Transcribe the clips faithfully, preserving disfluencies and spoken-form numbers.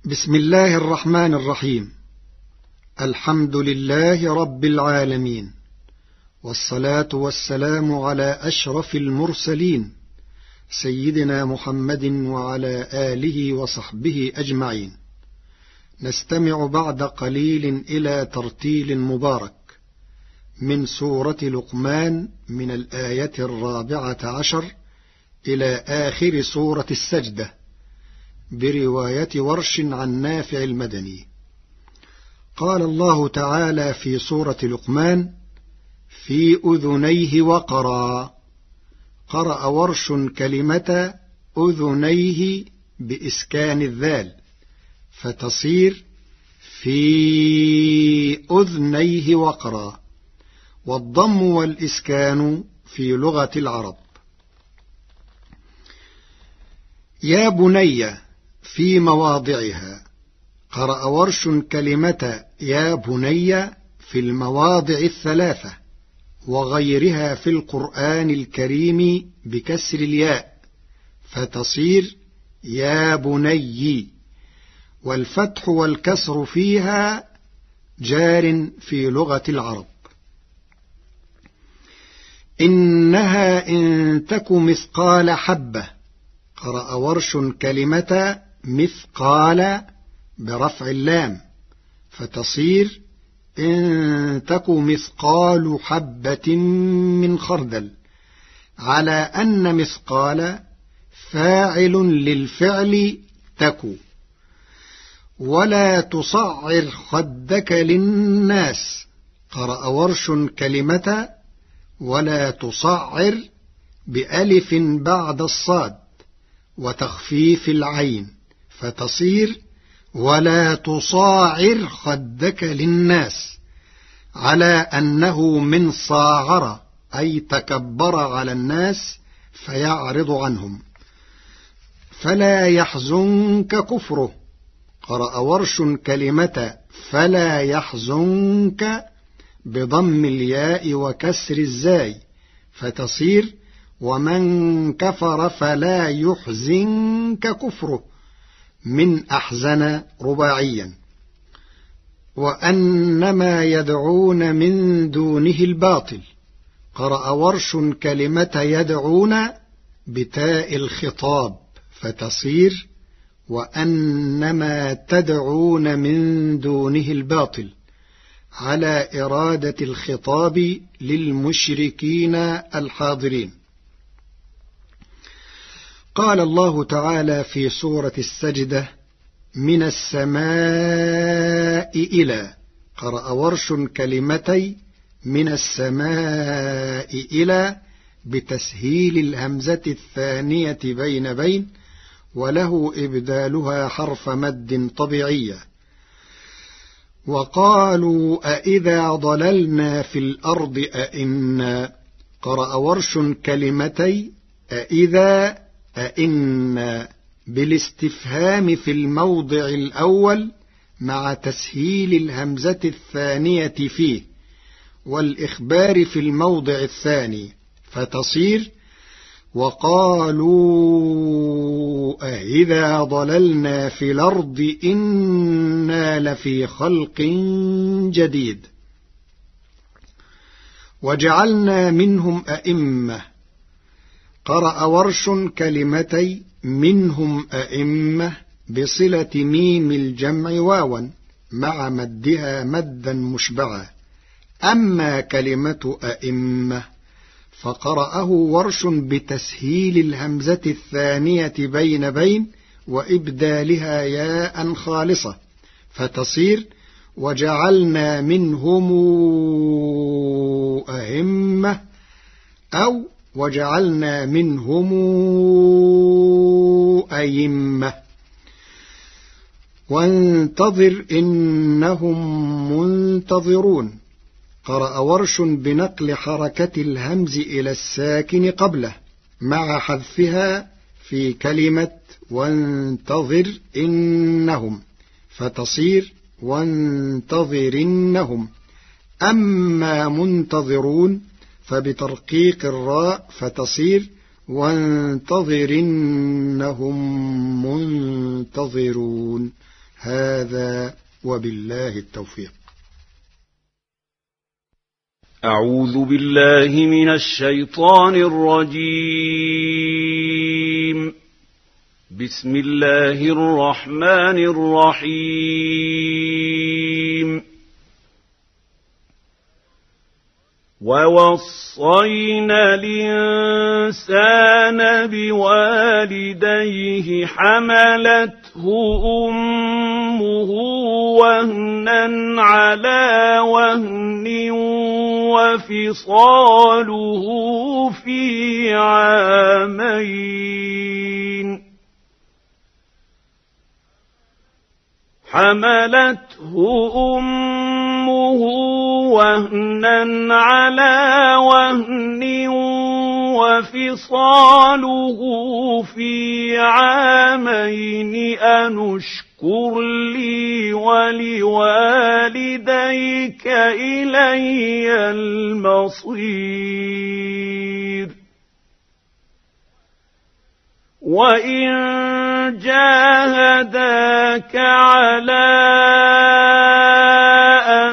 بسم الله الرحمن الرحيم. الحمد لله رب العالمين، والصلاة والسلام على أشرف المرسلين سيدنا محمد وعلى آله وصحبه أجمعين. نستمع بعد قليل إلى ترتيل مبارك من سورة لقمان من الآية الرابعة عشر إلى آخر سورة السجدة برواية ورش عن نافع المدني. قال الله تعالى في سورة لقمان: في أذنيه وقرا. قرأ ورش كلمة أذنيه بإسكان الذال فتصير في أذنيه وقرا، والضم والإسكان في لغة العرب. يا بني في مواضعها. قرأ ورش كلمة يا بني في المواضع الثلاثة وغيرها في القرآن الكريم بكسر الياء فتصير يا بني، والفتح والكسر فيها جار في لغة العرب. إنها إن تك مثقال حبة. قرأ ورش كلمة مثقال برفع اللام فتصير إن تك مثقال حبة من خردل، على أن مثقال فاعل للفعل تك. ولا تصعر خدك للناس. قرأ ورش كلمة ولا تصعر بألف بعد الصاد وتخفيف العين فتصير ولا تصاعر خدك للناس، على أنه من صاعر أي تكبر على الناس فيعرض عنهم. فلا يحزنك كفره. قرأ ورش كلمة فلا يحزنك بضم الياء وكسر الزاي فتصير ومن كفر فلا يحزنك كفره من أحزن رباعيا. وأنما يدعون من دونه الباطل. قرأ ورش كلمة يدعون بتاء الخطاب فتصير وأنما تدعون من دونه الباطل، على إرادة الخطاب للمشركين الحاضرين. قال الله تعالى في سورة السجدة: من السماء إلى. قرأ ورش كلمتي من السماء إلى بتسهيل الهمزة الثانية بين بين، وله إبدالها حرف مد طبيعية. وقالوا أإذا ضللنا في الأرض أإنا. قرأ ورش كلمتي أإذا أإنا بالاستفهام في الموضع الأول مع تسهيل الهمزة الثانية فيه، والإخبار في الموضع الثاني فتصير وقالوا أإذا ضللنا في الأرض إنا لفي خلق جديد. وجعلنا منهم أئمة. قرأ ورش كلمتي منهم أئمة بصلة ميم الجمع واوا مع مدها مدا مشبعا. أما كلمة أئمة فقرأه ورش بتسهيل الهمزة الثانية بين بين وإبدالها ياء خالصة فتصير وجعلنا منهم أئمة أو وجعلنا منهم أئمة. وانتظر إنهم منتظرون. قرأ ورش بنقل حركة الهمز إلى الساكن قبله مع حذفها في كلمة وانتظر إنهم فتصير وانتظرنهم. أما منتظرون فبترقيق الراء فتصير وانتظرنهم منتظرون. هذا وبالله التوفيق. أعوذ بالله من الشيطان الرجيم. بسم الله الرحمن الرحيم. ووصينا الإنسان بوالديه حملته أمه وهنا على وهن وفصاله في عامين حملته أمه وهنا على وهن وفصاله في عامين أن اشكر لي ولوالديك إلي المصير. وإن جاهداك على أن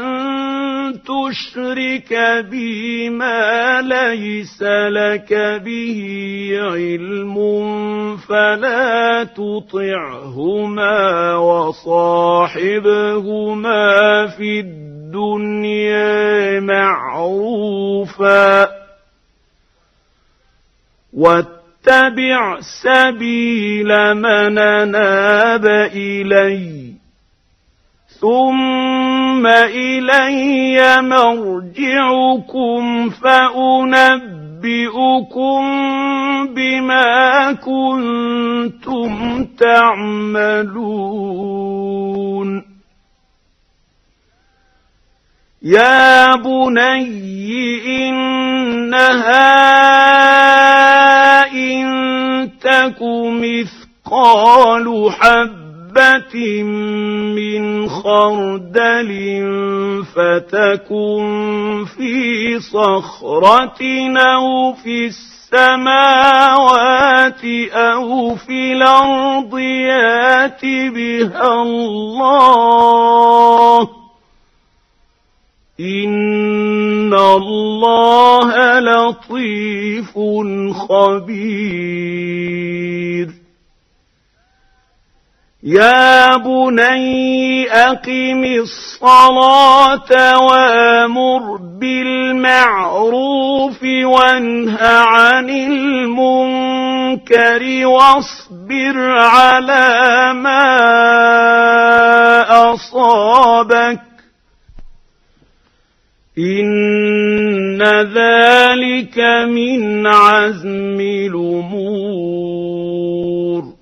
تشرك بي ما ليس لك به علم فلا تطعهما وصاحبهما في الدنيا معروفا واتبع سبيل من أناب إلي ثم إلي مرجعكم فأنبئكم بما كنتم تعملون. يا بني إنها إن تك مثقال حبة من خردل فتكن في صخرة أو في السماوات أو في الأرض يأت بها الله إن الله لطيف خبير. يا بني أقم الصلاة وأمر بالمعروف وانه عن المنكر واصبر على ما أصابك إن ذلك من عزم الأمور.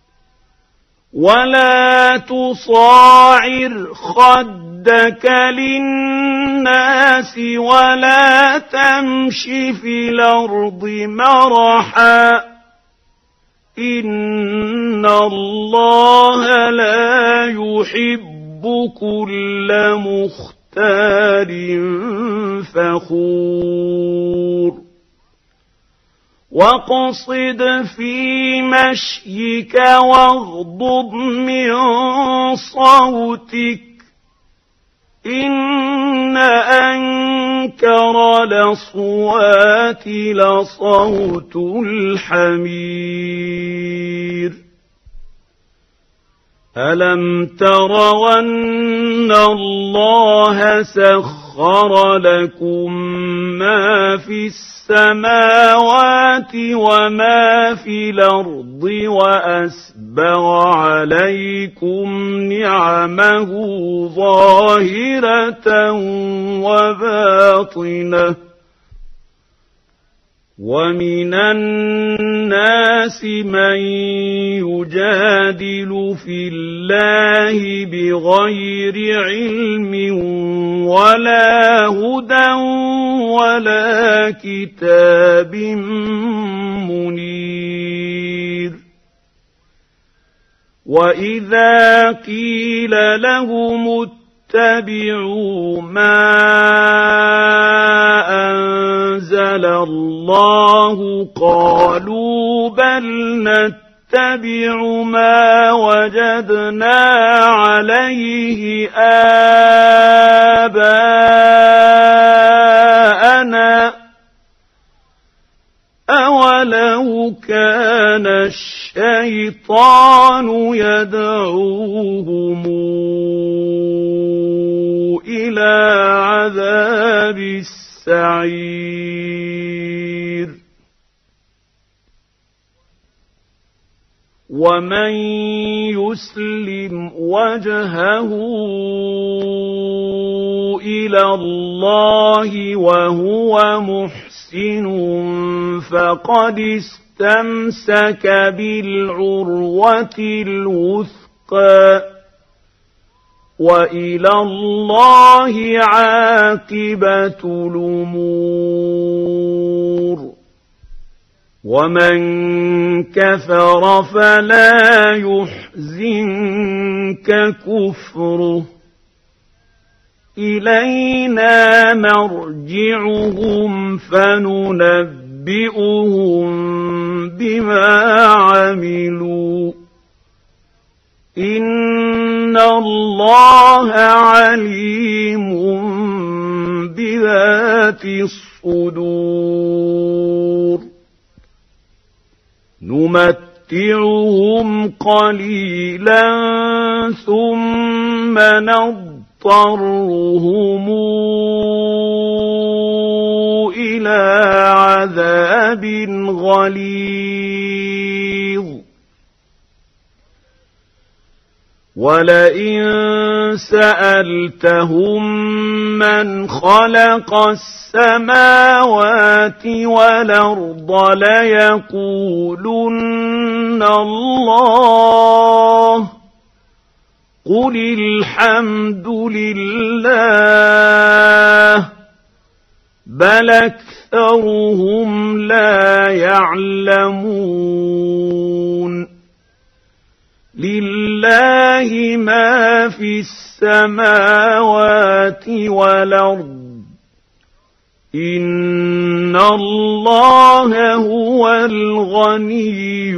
ولا تصاعر خدك للناس ولا تمش في الأرض مرحا إن الله لا يحب كل مختار فخور. واقصد في مشيك واغضض من صوتك إن أنكر الأصوات لصوت الحمير. ألم تروا أن الله سخر لكم ما في السماوات وما في الأرض وأسبغ عليكم نعمه ظاهرة وباطنة ومن الناس من يجادل في الله بغير علم ولا هدى ولا كتاب منير. وإذا قيل لهم اتبعوا ما أنزل الله قالوا بل نتبع ما وجدنا عليه آباءنا أولو كان الشيطان يدعوهم إلى عذاب السعير ومن يسلم وجهه إلى الله وهو محسن فقد استمسك بالعروة الوثقى وإلى الله عاقبة الأمور ومن كفر فلا يحزنك كفره إلينا مرجعهم فننبئهم بما عملوا إن الله عليم بذات الصدور نمتعهم قليلا ثم نضطرهم إلى عذاب غليظ ولئن سألتهم من خلق السماوات والأرض ليقولن الله قل الحمد لله بل أكثرهم لا يعلمون لله ما في السماوات والأرض إن الله هو الغني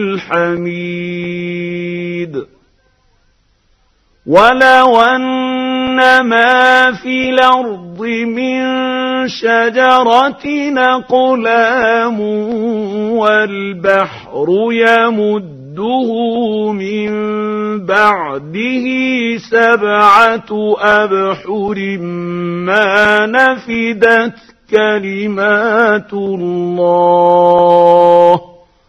الحميد ولو أن ما في الأرض من شجرة أقلام والبحر يمد من بعده سبعة أبحر ما نفدت كلمات الله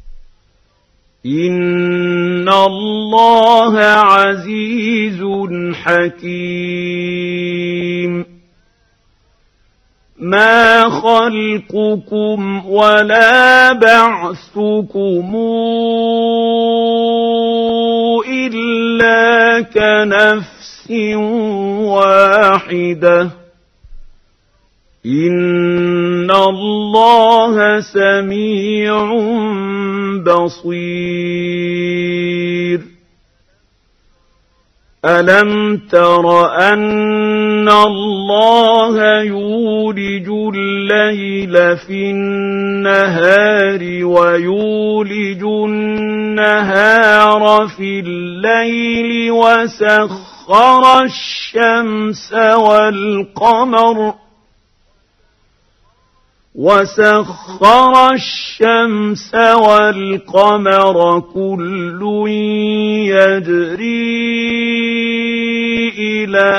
إن الله عزيز حكيم ما خلقكم ولا بعثكم إلا كنفس واحدة إن الله سميع بصير ألم تر أن الله يولج الليل في النهار ويولج النهار في الليل وسخر الشمس والقمر وسخر الشمس والقمر كل يجري إلى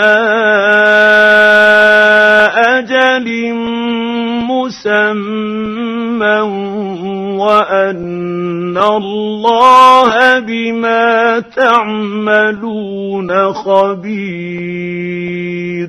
أجل مسمى وأن الله بما تعملون خبير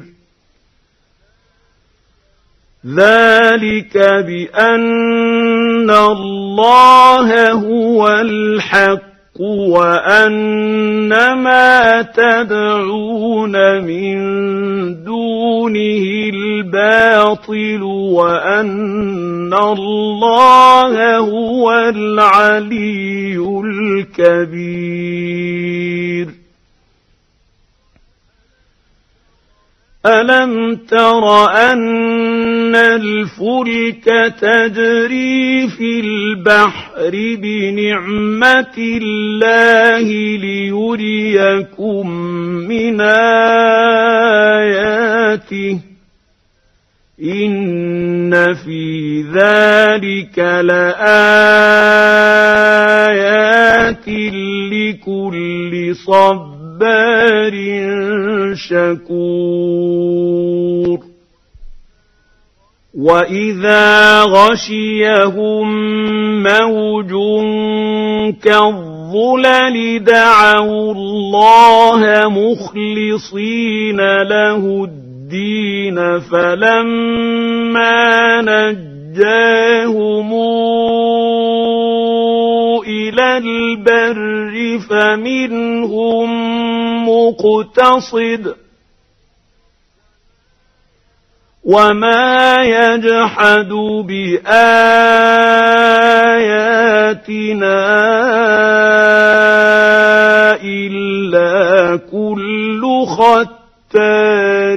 ذلك بأن الله هو الحق وأن ما تدعون من دونه الباطل وأن الله هو العلي الكبير أَلَمْ تَرَ أَنَّ الْفُلْكَ تَجْرِي فِي الْبَحْرِ بِنِعْمَةِ اللَّهِ لِيُرِيَكُم مِّنْ آيَاتِهِ ۚ إِنَّ فِي ذَلِكَ لَآيَاتٍ لِّكُلِّ صَبَّارٍ شَكُورٍ وَإِذَا غَشِيَهُم مَّوْجٌ كَالظُّلَلِ دَعَوُا اللَّهَ مُخْلِصِينَ لَهُ الدِّينَ فَلَمَّا نَجَّاهُمْ إِلَى الْبَرِّ فَمِنْهُم مُّقْتَصِدٌ وَمَا يَجْحَدُ بِآيَاتِنَا إِلَّا كُلُّ خَتَّارٍ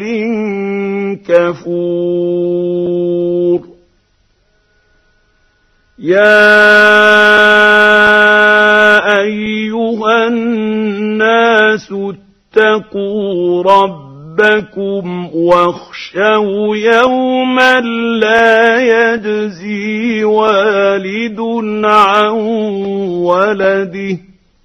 كَفُورٍ يَا أَيُّهَا النَّاسُ اتَّقُوا رَبَّكُمْ وَاخْشَوْا يَوْمًا لَّا يَجْزِي وَالِدٌ عَن وَلَدِهِ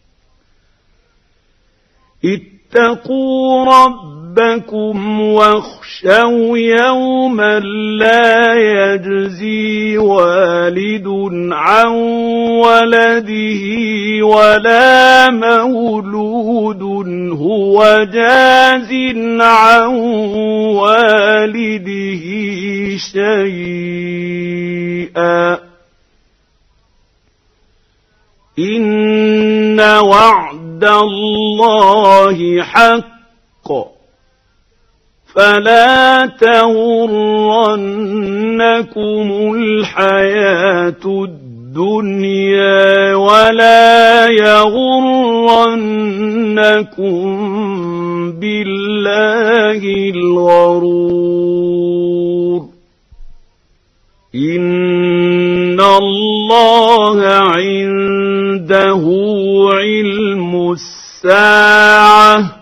اتَّقُوا رَبَّكُمْ وَاخْشَوْا يَوْمًا لَّا يَجْزِي وَالِدٌ عَن وَلَدِهِ وَلَا مَوْلُودٌ هُوَ جَازٍ عَن وَالِدِهِ شَيْئًا ۚ إِنَّ وَعْدَ اللَّهِ حَقٌّ فَلَا تَغُرَّنَّكُمُ الْحَيَاةُ الدُّنْيَا وَلَا يَغُرَّنَّكُم بِاللَّهِ الْغَرُورُ إِنَّ اللَّهَ عِندَهُ عِلْمُ السَّاعَةِ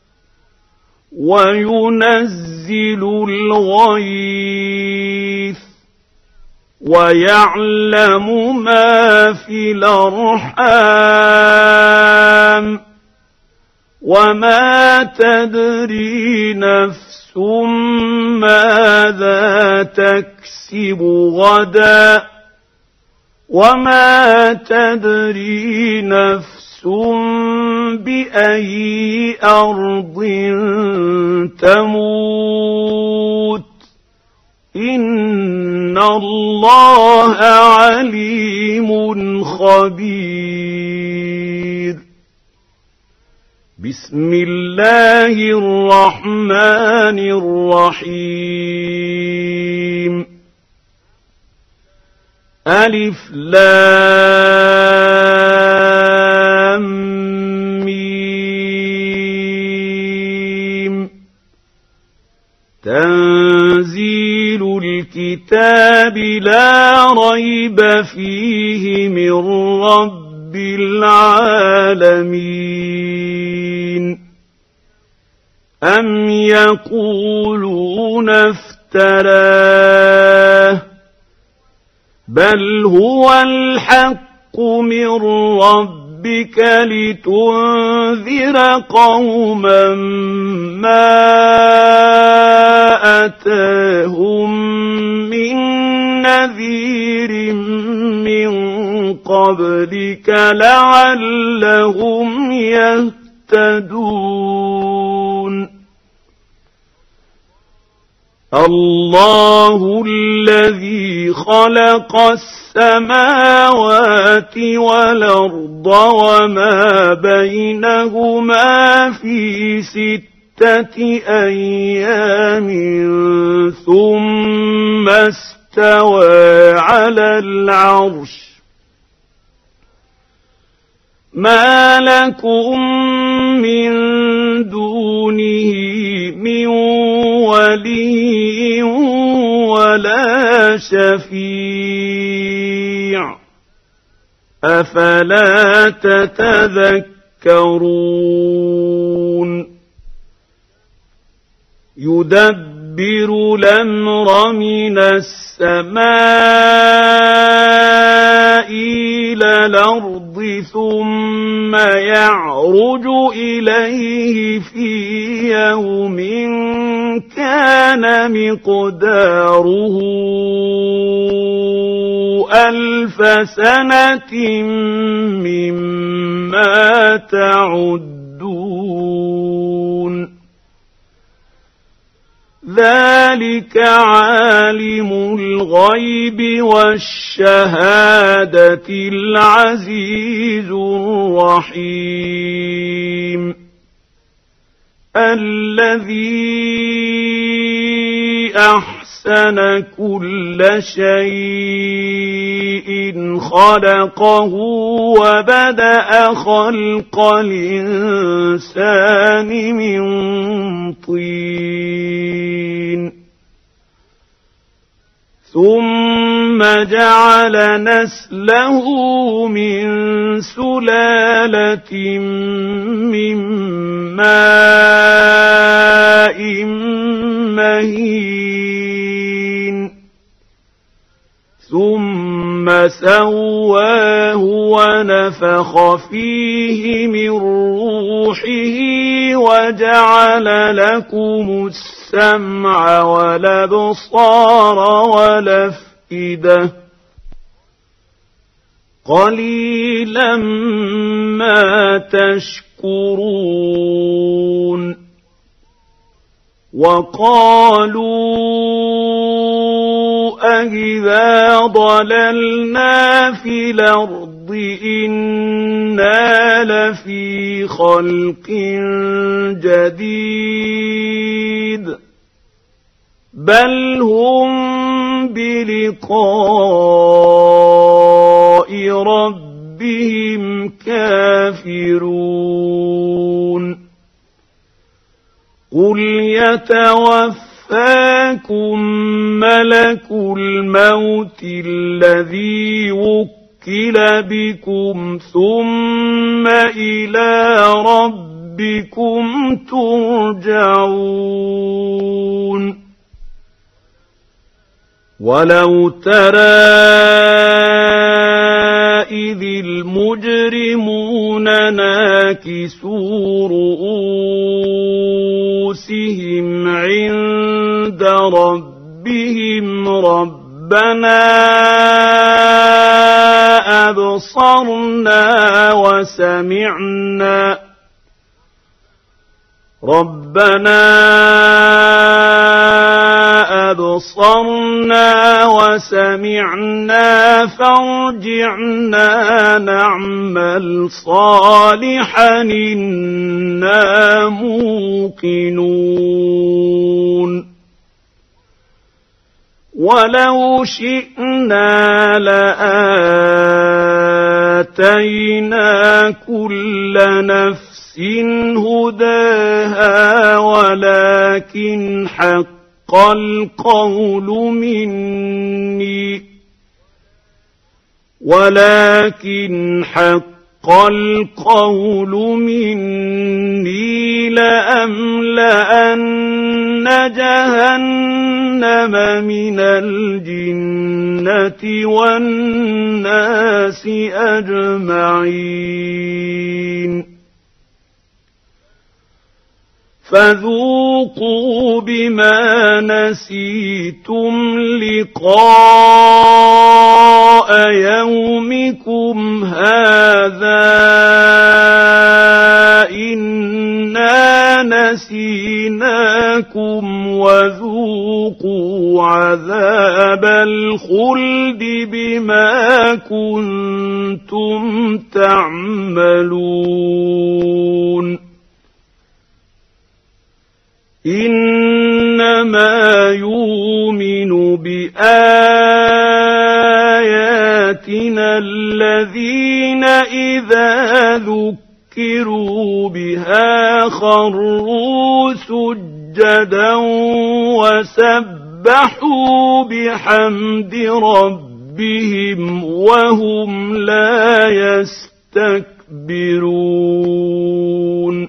وَيُنَزِّلُ الْغَيْثَ وَيَعْلَمُ مَا فِي الْأَرْحَامِ وَمَا تَدْرِي نَفْسٌ مَّاذَا تَكْسِبُ غَدًا وَمَا تَدْرِي نَفْسٌ بِأَيِّ أَرْضٍ تَمُوتُ إِنَّ اللَّهَ عَلِيمٌ خَبِيرٌ بسم الله الرحمن الرحيم ألف لام ميم تنزيل الكتاب لا ريب فيه من رب العالمين أم يقولون افتراه بل هو الحق من ربك لتنذر قوما ما أتاهم من نذير من قبلك لعلهم يهتدون الله الذي خلق السماوات والأرض وما بينهما في ستة أيام ثم استوى على العرش ما لكم من دونه من شفيع أفلا تتذكرون يدبر الأمر من السماء إلى الأرض ثم يعرج إليه في يوم كان مقداره ألف سنة مما تعدون ذلك عالم الغيب والشهادة العزيز الرحيم الذي أحسن كل شيء خلقه وبدأ خلق الإنسان من طين ثم جعل نسله من سلالة من ماء مهين ثم سواه ونفخ فيه من روحه وجعل لكم السمع والأبصار والأفئدة قليلا ما تشكرون وقالوا أَإِذَا ضَلَلْنَا فِي الْأَرْضِ إِنَّا لَفِي خَلْقٍ جَدِيدٍ بَلْ هُمْ بِلِقَاءِ رَبِّهِمْ كَافِرُونَ قُلْ يَتَوَفَّاكُم مَّلَكُ الْمَوْتِ الَّذِي وُكِّلَ بِكُمْ ثُمَّ إِلَىٰ رَبِّكُمْ تُرْجَعُونَ وَلَوْ تَرَىٰ إِذِ الْمُجْرِمُونَ نَاكِسُو رُءُوسِهِمْ عِندَ رَبِّهِمْ رَبَّنَا أَبْصَرْنَا وَسَمِعْنَا رَبَّنَا أَبْصَرْنَا وَسَمِعْنَا فَارْجِعْنَا نَعْمَلْ صَالِحًا إِنَّا مُوقِنُونَ وَلَوْ شِئْنَا لَآتَيْنَا كُلَّ نَفْسٍ هُدَاهَا وَلَكِنْ حَقَّ الْقَوْلُ مِنِّي وَلَكِنْ حَقَّ الْقَوْلُ مِنِّي لَأَمْلَأَنَّ جَهَنَّمَ مِنَ الْجِنَّةِ وَالنَّاسِ أَجْمَعِينَ فَذُوقُوا بِمَا نَسِيتُمْ لِقَاءَ يَوْمِكُمْ هَٰذَا إِنَّا نَسِينَاكُمْ وَذُوقُوا عَذَابَ الْخُلْدِ بِمَا كُنتُمْ تَعْمَلُونَ إِنَّمَا يُؤْمِنُ بِآيَاتِنَا الَّذِينَ إِذَا ذُكِّرُوا بِهَا خَرُّوا سُجَّدًا وَسَبَّحُوا فسبحوا بحمد ربهم وهم لا يستكبرون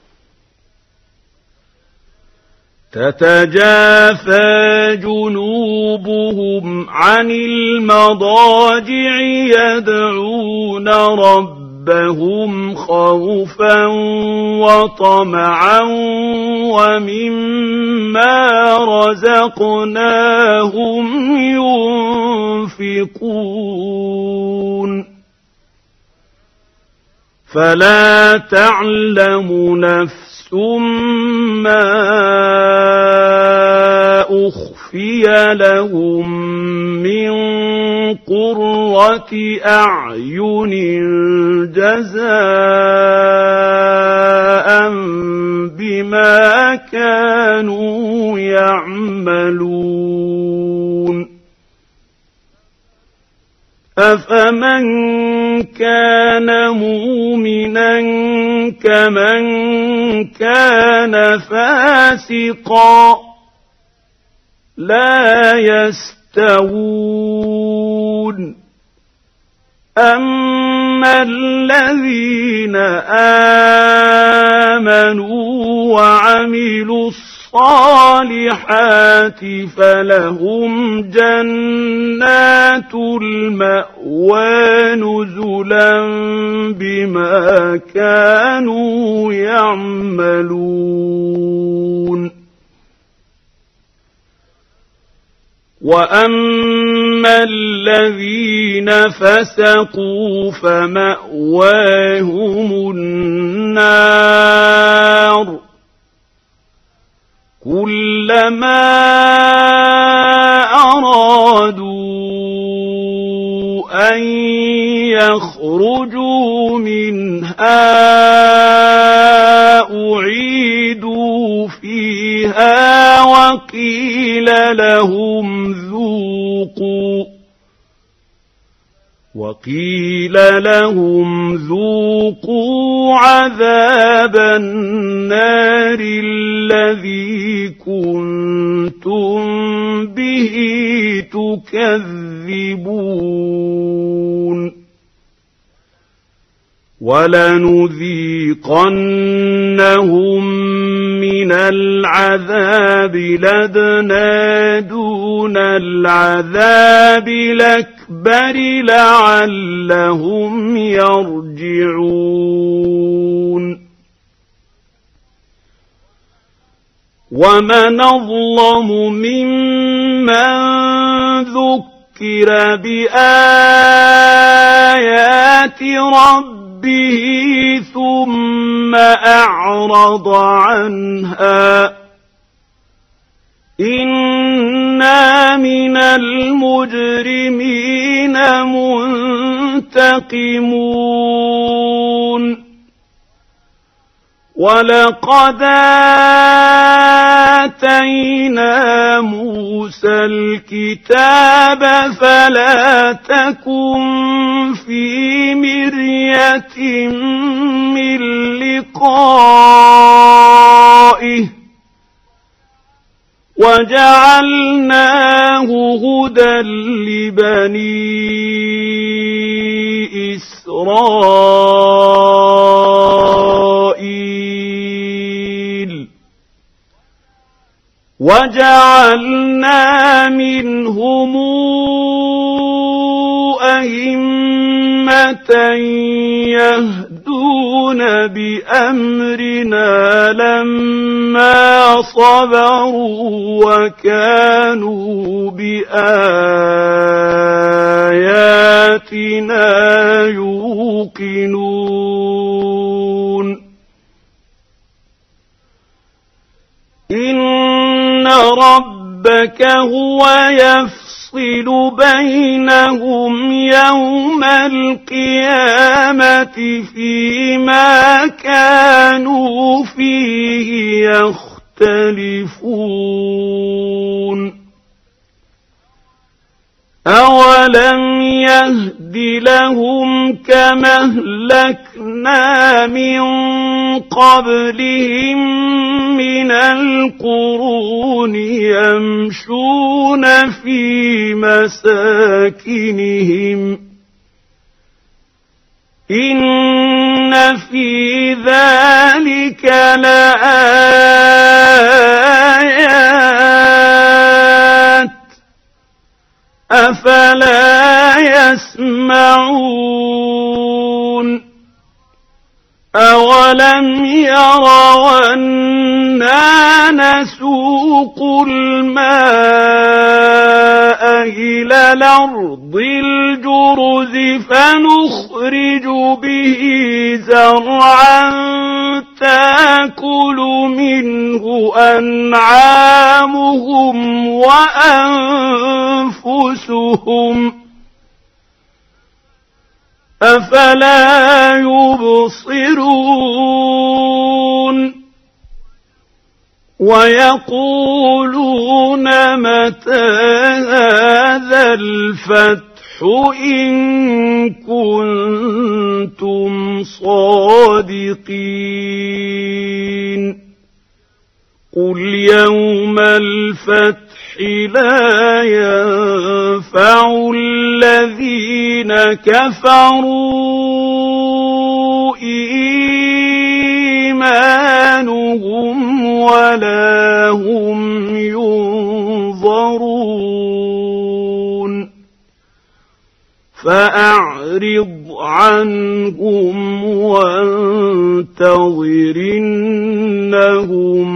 تتجافى جنوبهم عن المضاجع يدعون ربهم خوفا وطمعا ومما رزقناهم ينفقون فلا تعلم نفس ما أخفي لهم من قرة أعين جزاء بما كانوا يعملون أفمن كان مؤمنا كمن كان فاسقا لا يستوون أما الذين آمنوا وعملوا الصالحات فلهم جنات المأوى نزلا بما كانوا يعملون وأما الذين فسقوا فمأواهم النار كلما أرادوا أن يخرجوا منها أعيدوا فيها وقيل لهم ذوقوا وقيل لهم ذوقوا عذاب النار الذي كنتم به تكذبون ولنذيقنهم من العذاب لدنا دون العذاب الأكبر لعلهم يرجعون ومن أظلم ممن ذكر بآيات ربه به ثم أعرض عنها إنا من المجرمين منتقمون ولقد آتينا موسى الكتاب فلا تكن في مرية من لقائه وجعلناه هدى لبني إسرائيل وجعلنا منهم أئمة يهدون بأمرنا لما صبروا وكانوا بآياتنا يوقنون إن ربك هو يفصل بينهم يوم القيامة فيما كانوا فيه يختلفون أولم يهد لهم كما أهلكنا من قبلهم من القرون يمشون في مساكنهم إن في ذلك لآيات أفلا يسمعون أولم يروا أنا نسوق الماء إلى الأرض الجرز فنخرج به زرعا تأكل منه أنعامهم وأنفسهم أفلا يبصرون ويقولون متى هذا الفتح إن كنتم صادقين قل يوم الفتح لا ينفع الذين كفروا إيمانهم ولا هم ينظرون فأعرض عنهم وانتظر إنهم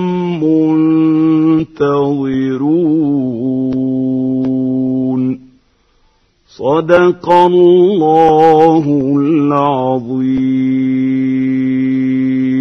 منتظرون صدق الله العظيم.